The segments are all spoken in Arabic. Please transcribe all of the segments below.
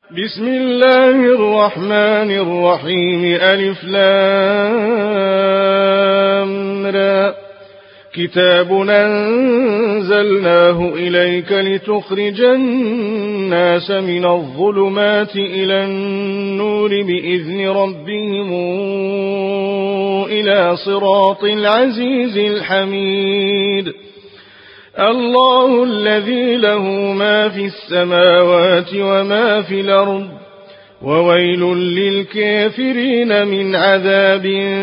بسم الله الرحمن الرحيم. ألف لام را. كتاب أنزلناه إليك لتخرج الناس من الظلمات إلى النور بإذن ربهم إلى صراط العزيز الحميد. الله الذي له ما في السماوات وما في الأرض وويل للكافرين من عذاب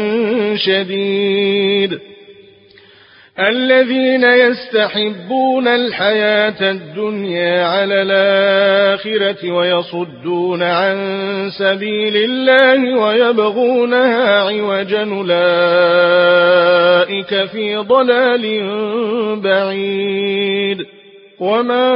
شديد. الذين يستحبون الحياة الدنيا على الآخرة ويصدون عن سبيل الله ويبغونها عوجا أولئك في ضلال بعيد. وما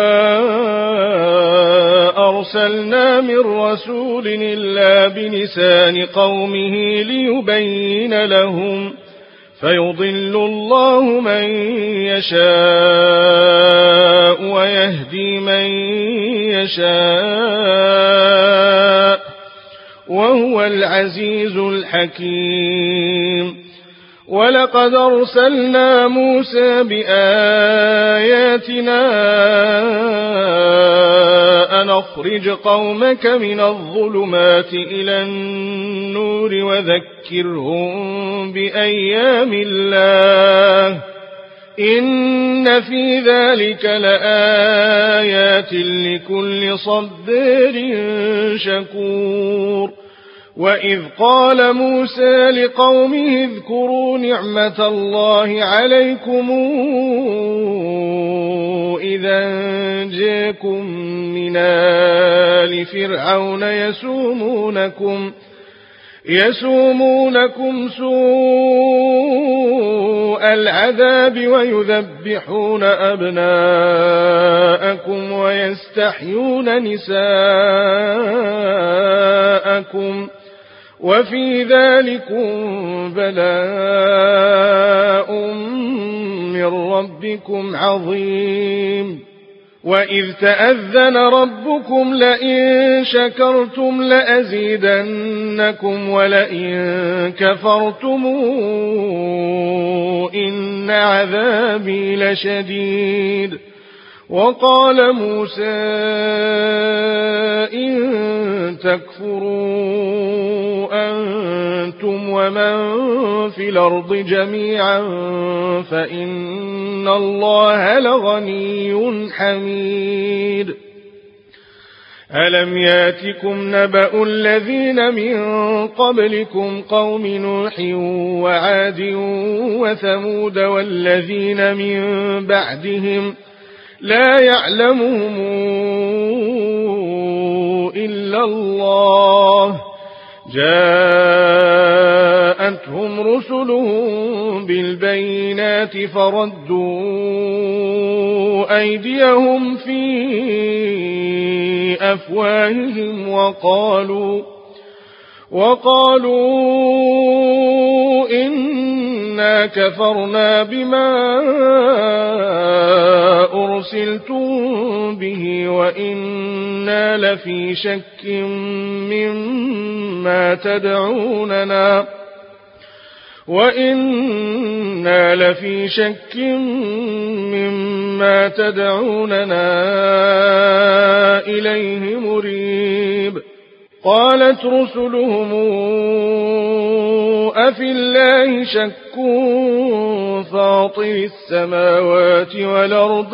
أرسلنا من رسول إلا بلسان قومه ليبين لهم فيضل الله من يشاء ويهدي من يشاء وهو العزيز الحكيم. ولقد أرسلنا موسى بآياتنا أن أخرج قومك من الظلمات إلى النور وذكرهم بأيام الله إن في ذلك لآيات لكل صبار شكور. وإذ قال موسى لقومه اذكروا نعمة الله عليكم إذا أنجاكم من آل فرعون يسومونكم سوء العذاب ويذبحون أبناءكم ويستحيون نساءكم وفي ذلكم بلاء من ربكم عظيم. وإذ تأذن ربكم لئن شكرتم لأزيدنكم ولئن كفرتم إن عذابي لشديد. وقال موسى إن تكفروا أنتم ومن في الأرض جميعا فإن الله لغني حميد. ألم ياتكم نبأ الذين من قبلكم قوم نوح وعاد وثمود والذين من بعدهم لا يعلمهم إلا الله جاءتهم رسلهم بالبينات فردوا أيديهم في أفواههم وقالوا إنا كفرنا بما أرسلتم به وإنا لفي شك مما تدعوننا إليه مريب. قالت رسلهم أفي الله شك فاطر السماوات والأرض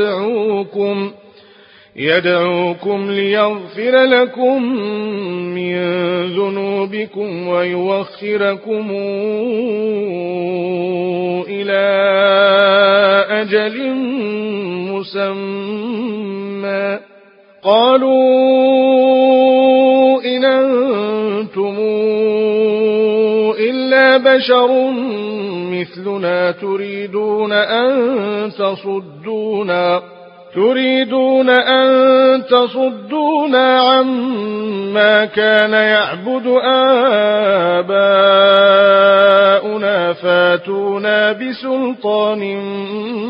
يدعوكم ليغفر لكم من ذنوبكم ويوخركم إلى أجل مسمى. قالوا إن أنتم إلا بشر مثلنا تريدون أن تصدونا عما كان يعبد آباؤنا فاتونا بسلطان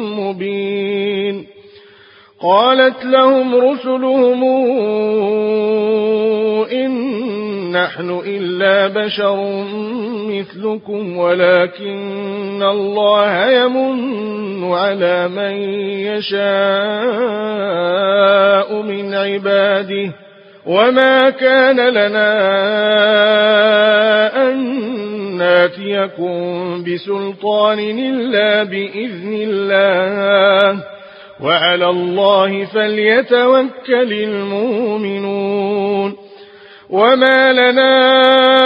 مبين. قالت لهم رسلهم نحن إلا بشر مثلكم ولكن الله يمن على من يشاء من عباده وما كان لنا أن ناتيكم بسلطان إلا بإذن الله وعلى الله فليتوكل المؤمنون وما لنا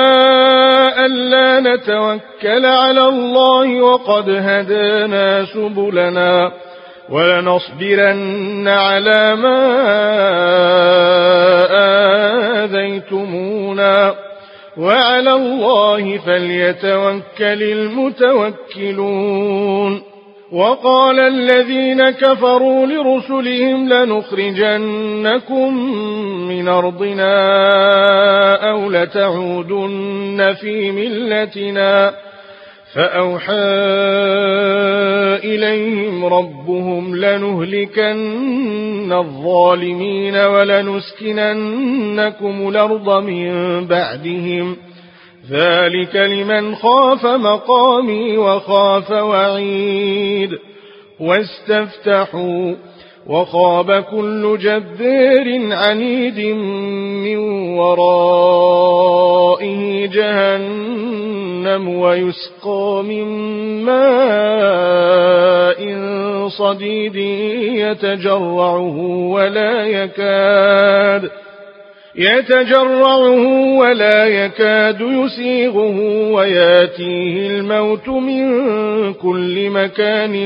ألا نتوكل على الله وقد هدانا سبلنا ولنصبرن على ما آذيتمونا وعلى الله فليتوكل المتوكلون وقال الذين كفروا لرسلهم لنخرجنكم من أرضنا أو لتعودن في ملتنا فأوحى إليهم ربهم لنهلكن الظالمين ولنسكننكم الأرض من بعدهم ذلك لمن خاف مقامي وخاف وعيد واستفتحوا وخاب كل جبار عنيد من ورائه جهنم ويسقى من ماء صديد يتجرعه ولا يكاد يسيغه وياتيه الموت من كل مكان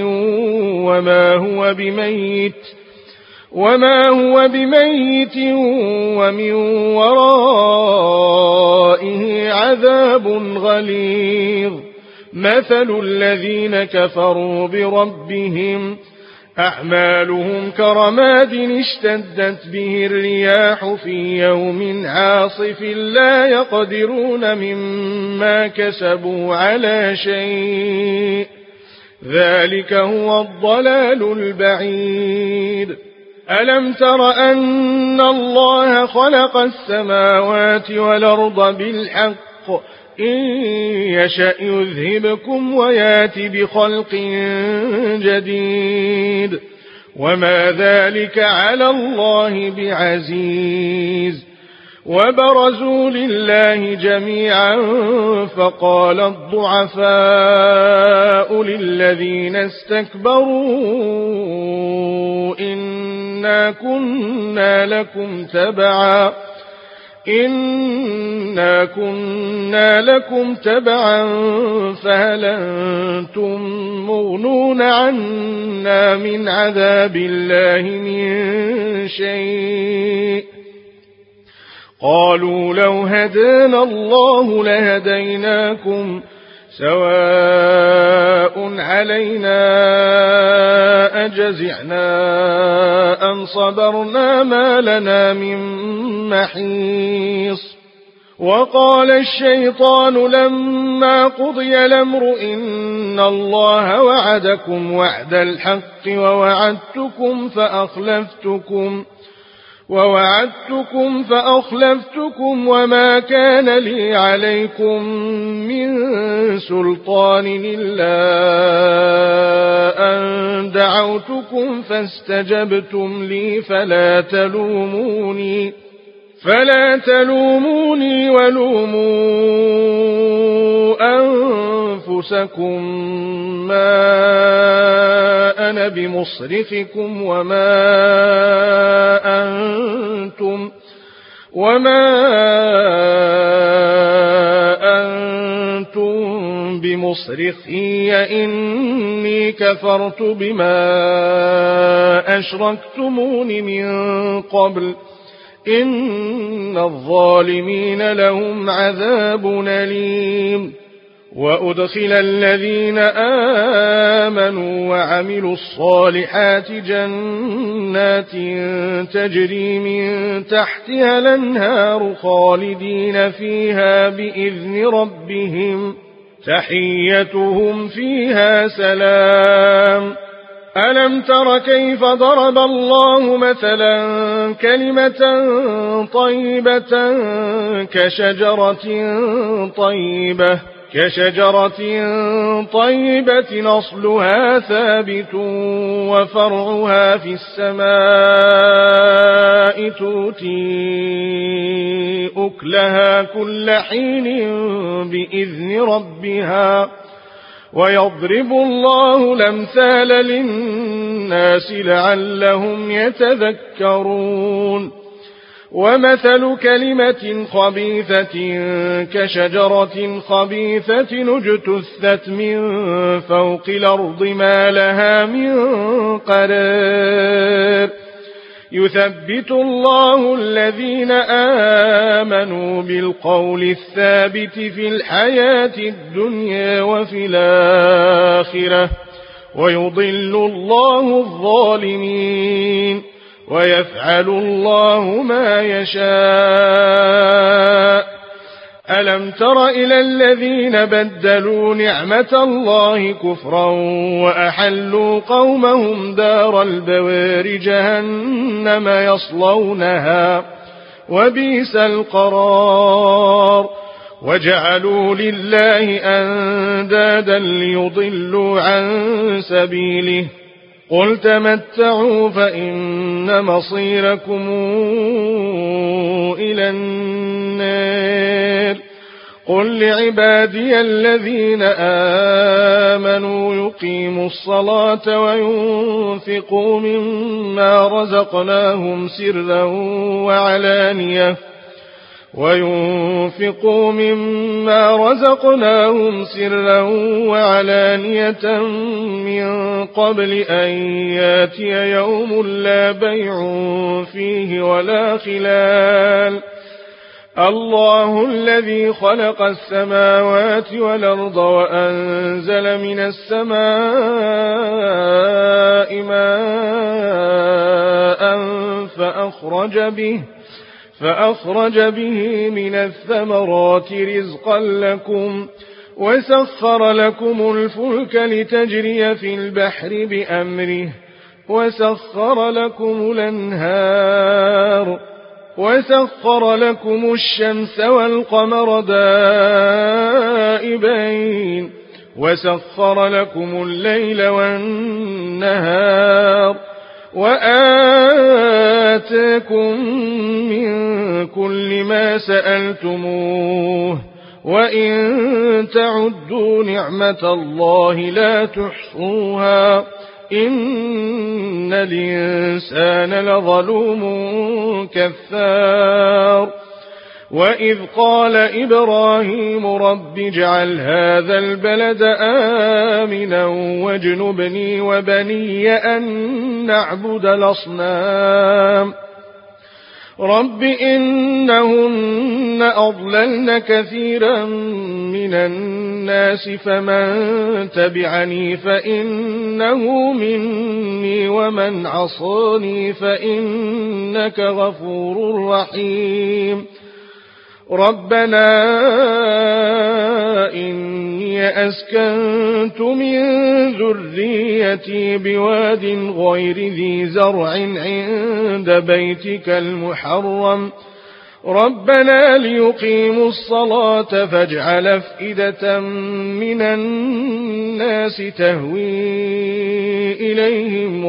وما هو بميت ومن ورائه عذاب غليظ مثل الذين كفروا بربهم أعمالهم كرماد اشتدت به الرياح في يوم عاصف لا يقدرون مما كسبوا على شيء ذلك هو الضلال البعيد ألم تر أن الله خلق السماوات والأرض بالحق إن يشأ يذهبكم ويات بخلق جديد وما ذلك على الله بعزيز وبرزوا لله جميعا فقال الضعفاء للذين استكبروا إنا كنا لكم تبعا فهل أنتم مغنون عنا من عذاب الله من شيء قالوا لو هدانا الله لهديناكم سواء علينا أجزعنا أم صبرنا ما لنا من محيص وقال الشيطان لما قضي الأمر إن الله وعدكم وعد الحق ووعدتكم فأخلفتكم وما كان لي عليكم من سلطان إلا أن دعوتكم فاستجبتم لي فلا تلوموني ولوموا أنفسكم ما أنا بمصرخكم وما أنتم بمصرخي إني كفرت بما أشركتمون من قبل إن الظالمين لهم عذاب أليم وأدخل الذين آمنوا وعملوا الصالحات جنات تجري من تحتها الأنهار خالدين فيها بإذن ربهم تحيتهم فيها سلام ألم تر كيف ضرب الله مثلا كلمة طيبة كشجرة طيبة أصلها ثابت وفرعها في السماء تؤتي أكلها كل حين بإذن ربها ويضرب الله الأمثال للناس لعلهم يتذكرون ومثل كلمة خبيثة كشجرة خبيثة اجتثت من فوق الأرض ما لها من قرار يثبت الله الذين آمنوا بالقول الثابت في الحياة الدنيا وفي الآخرة ويضل الله الظالمين ويفعل الله ما يشاء ألم تر إلى الذين بدلوا نعمة الله كفرا وأحلوا قومهم دار البوار جهنم يصلونها وبئس القرار وجعلوا لله أندادا ليضلوا عن سبيله قل تمتعوا فإن مصيركم إلى النار قل لعبادي الذين آمنوا يقيموا الصلاة وينفقوا مما رزقناهم سرا وعلانية من قبل أن ياتي يوم لا بيع فيه ولا خلال الله الذي خلق السماوات والأرض وأنزل من السماء ماء فأخرج به من الثمرات رزقا لكم وسخر لكم الفلك لتجري في البحر بأمره وسخر لكم الأنهار وسخر لكم الشمس والقمر دائبين وسخر لكم الليل والنهار وآتاكم من كل ما سألتموه وإن تعدوا نعمة الله لا تحصوها إن الإنسان لظلوم كفار وإذ قال إبراهيم رب اجعل هذا البلد آمنا واجنبني وبني أن نعبد الأصنام رب إنهن أضللن كثيرا من الناس فمن تبعني فإنه مني ومن عصاني فإنك غفور رحيم ربنا إني أسكنت من ذريتي بواد غير ذي زرع عند بيتك المحرم ربنا ليقيموا الصلاة فاجعل أفئدة من الناس تهوي إليهم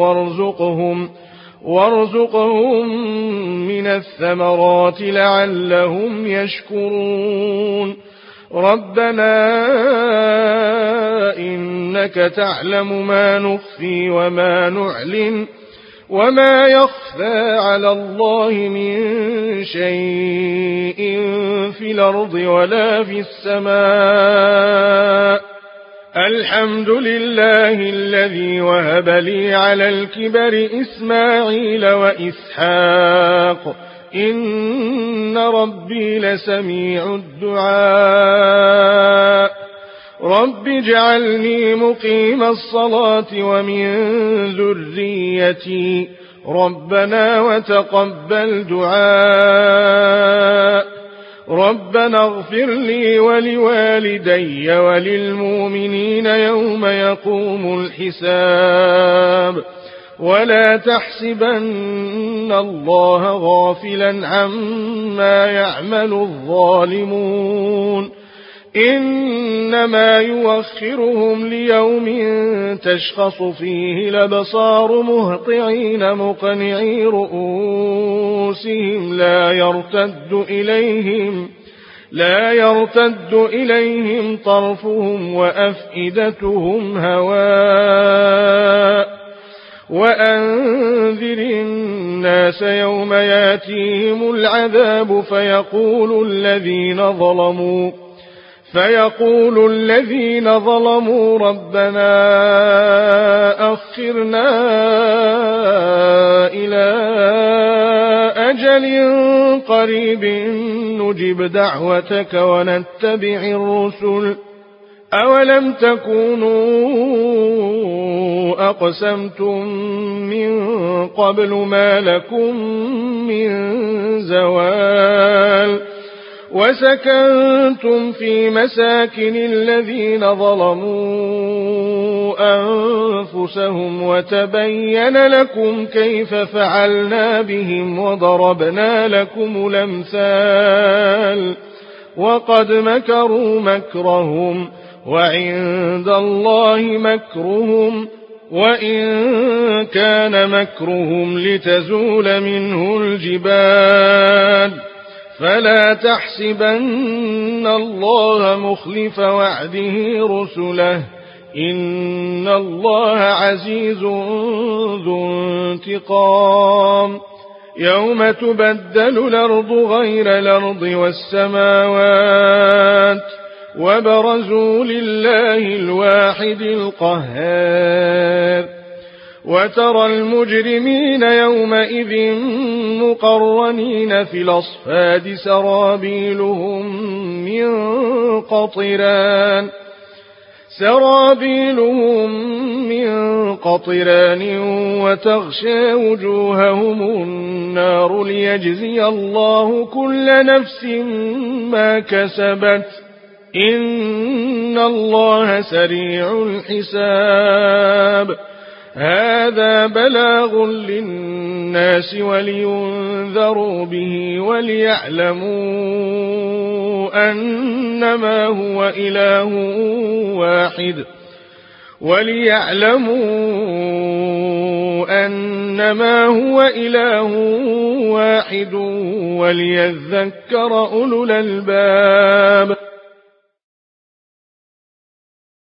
وارزقهم من الثمرات لعلهم يشكرون ربنا إنك تعلم ما نخفي وما نعلن وما يخفى على الله من شيء في الأرض ولا في السماء الحمد لله الذي وهب لي على الكبر إسماعيل وإسحاق إن ربي لسميع الدعاء رب اجعلني مقيم الصلاة ومن ذريتي ربنا وتقبل دعاء ربنا اغفر لي ولوالدي وللمؤمنين يوم يقوم الحساب ولا تحسبن الله غافلا عما يعمل الظالمون إنما يوخرهم ليوم تشخص فيه الأبصار مهطعين مقنعي رؤوسهم لا يرتد إليهم طرفهم وأفئدتهم هواء وأنذر الناس يوم ياتيهم العذاب فيقول الذين ظلموا ربنا أخرنا إلى أجل قريب نجب دعوتك ونتبع الرسل أولم تكونوا أقسمتم من قبل ما لكم من زوال وسكنتم في مساكن الذين ظلموا أنفسهم وتبين لكم كيف فعلنا بهم وضربنا لكم الأمثال وقد مكروا مكرهم وعند الله مكرهم وإن كان مكرهم لتزول منه الجبال فلا تحسبن الله مخلف وعده رسله إن الله عزيز ذو انتقام يوم تبدل الأرض غير الأرض والسماوات وبرزوا لله الواحد القهار وترى المجرمين يومئذ مقرنين في الأصفاد سرابيلهم من قطران وتغشى وجوههم النار ليجزي الله كل نفس ما كسبت إن الله سريع الحساب هذا بلاغ للناس ولينذروا به وليعلموا أنما هو إله واحد وليذكر أولو الألباب